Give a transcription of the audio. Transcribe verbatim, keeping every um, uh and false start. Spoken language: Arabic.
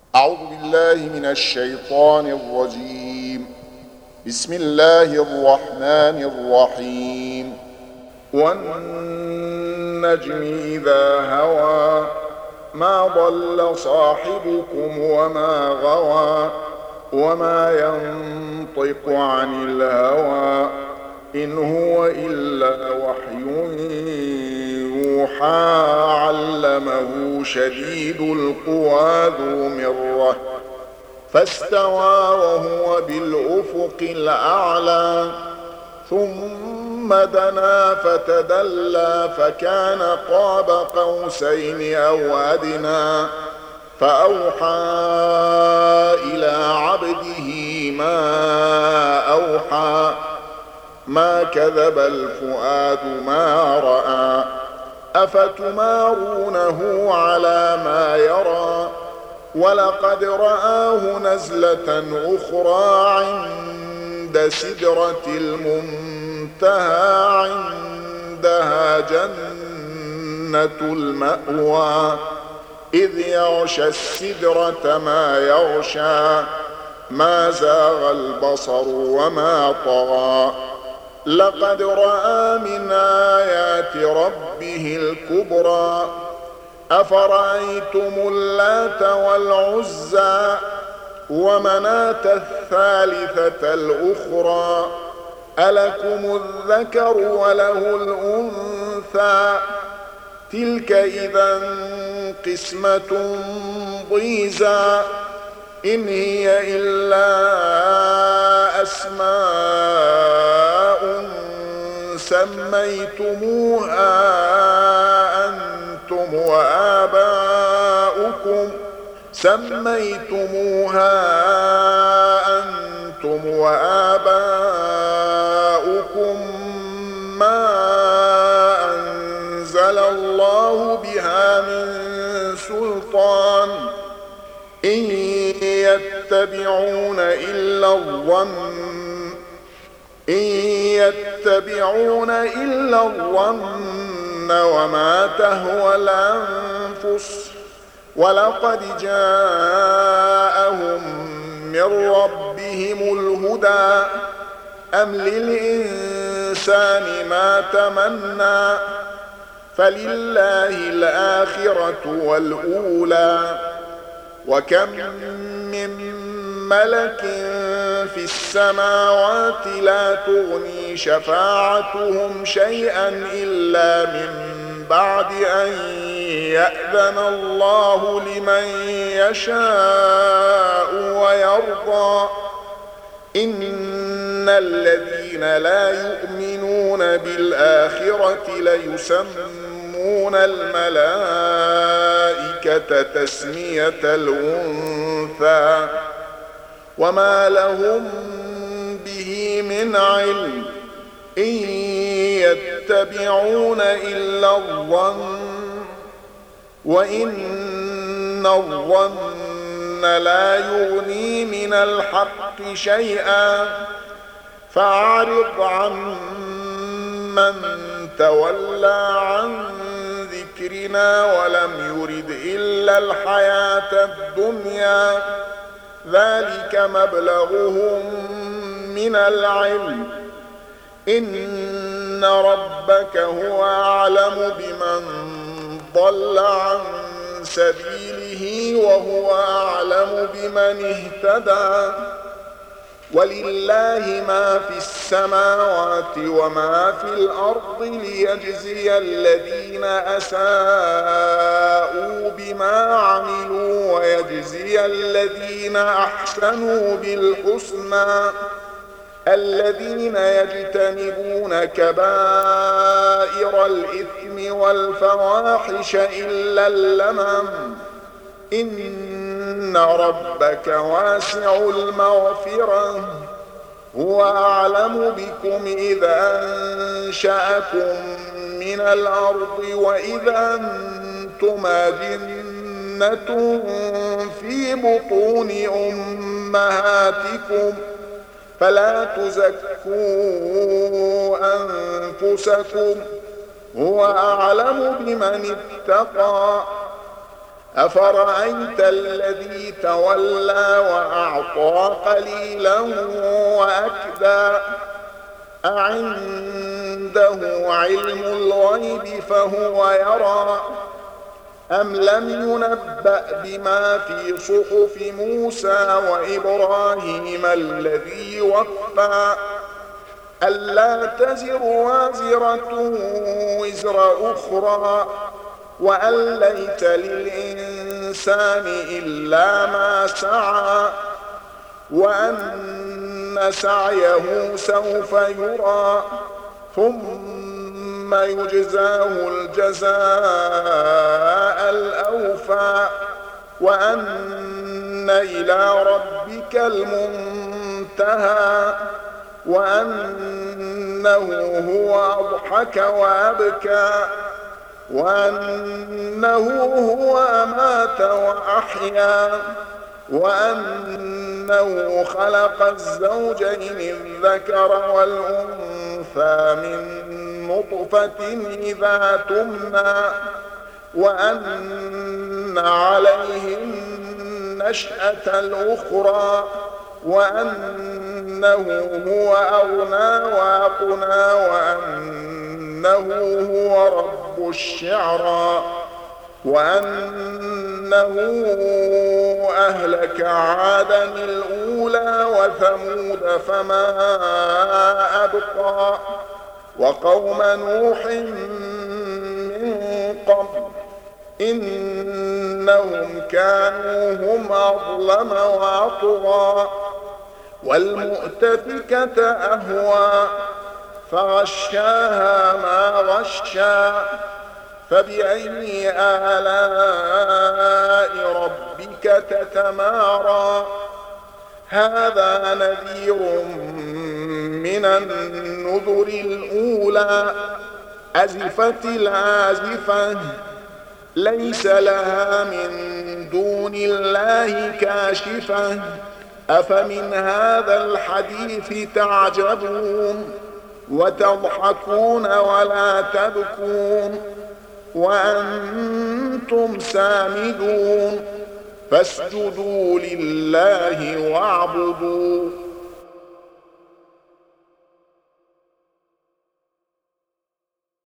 أعوذ بالله من الشيطان الرجيم. بسم الله الرحمن الرحيم. والنجم إذا هوى ما ضل صاحبكم وما غوى وما ينطق عن الهوى إن هو إلا وحي يوحى علمه شديد القوى ذو مرة فاستوى وهو بالأفق الأعلى ثم دنا فتدلى فكان قاب قوسين أو أدنى فأوحى إلى عبده ما أوحى ما كذب الفؤاد ما رأى أفتمارونه على ما يرى ولقد رآه نزلة أخرى عند سدرة المنتهى عندها جنة المأوى إذ يغشى السدرة ما يغشى ما زاغ البصر وما طغى لقد رأى من آيات ربه الكبرى أفرأيتم اللات والعزى ومناة الثالثة الأخرى ألكم الذكر وله الأنثى تلك إذا قسمة ضيزى إن هي إلا أسماء سميتموها أنتم وآباؤكم سميتموها أنتم وآباؤكم ما أنزل الله بها من سلطان إن يتبعون إلا الظن إن يتبعون إلا الظن وما تهوى الأنفس ولقد جاءهم من ربهم الهدى أم للإنسان ما تمنى فلله الآخرة والأولى وكم من ملك في السماوات لا تغني شفاعتهم شيئا إلا من بعد أن يأذن الله لمن يشاء ويرضى إن الذين لا يؤمنون بالآخرة ليسمون الملائكة تسمية الأنثى وما لهم به من علم إن يتبعون إلا الظن وإن الظن لا يغني من الحق شيئا فأعرض عن من تولى عن ذكرنا ولم يرد إلا الحياة الدنيا ذلك مبلغهم من العلم إن ربك هو أعلم بمن ضل عن سبيله وهو أعلم بمن اهتدى ولله ما في السماوات وما في الأرض ليجزي الذين أساءوا بما عملوا ويجزي الذين أحسنوا بالحسنى الذين يجتنبون كبائر الإثم والفواحش إلا اللمم إن ربك واسع المغفرة هو أعلم بكم إذا أنشأكم من الأرض وإذا أنتم أجنة في بطون أمهاتكم فلا تزكوا أنفسكم هو أعلم بمن اتقى أفرأيت الذي تولى وأعطى قليلا وأكدى أعنده علم الغيب فهو يرى أم لم ينبأ بما في صحف موسى وإبراهيم الذي وفى ألا تزر وازرة وزر أخرى وأن ليس للإنسان إلا ما سعى وأن سعيه سوف يرى ثم يجزاه الجزاء الأوفى وأن إلى ربك المنتهى وأنه هو أضحك وأبكى وأنه هو أمات وأحيا وأنه خلق الزوجين الذكر والأنثى من نطفة إذا تمنى وأن عليه النشأة الأخرى وأنه هو أغنى وأقنى وأنه هو رب الشعرى وأنه أهلك عادا الأولى وثمود فما أبقى وقوم نوح من قبل إنهم كانوا هم أظلم وأطغى والمؤتفكة أهوى فغشاها ما غشى فبأي آلاء ربك تتمارى هذا نذير من النذر الأولى أزفت الآزفة ليس لها من دون الله كاشفة أفمن هذا الحديث تعجبون وتضحكون ولا تبكون وأنتم سامدون فاسجدوا لله واعبدوا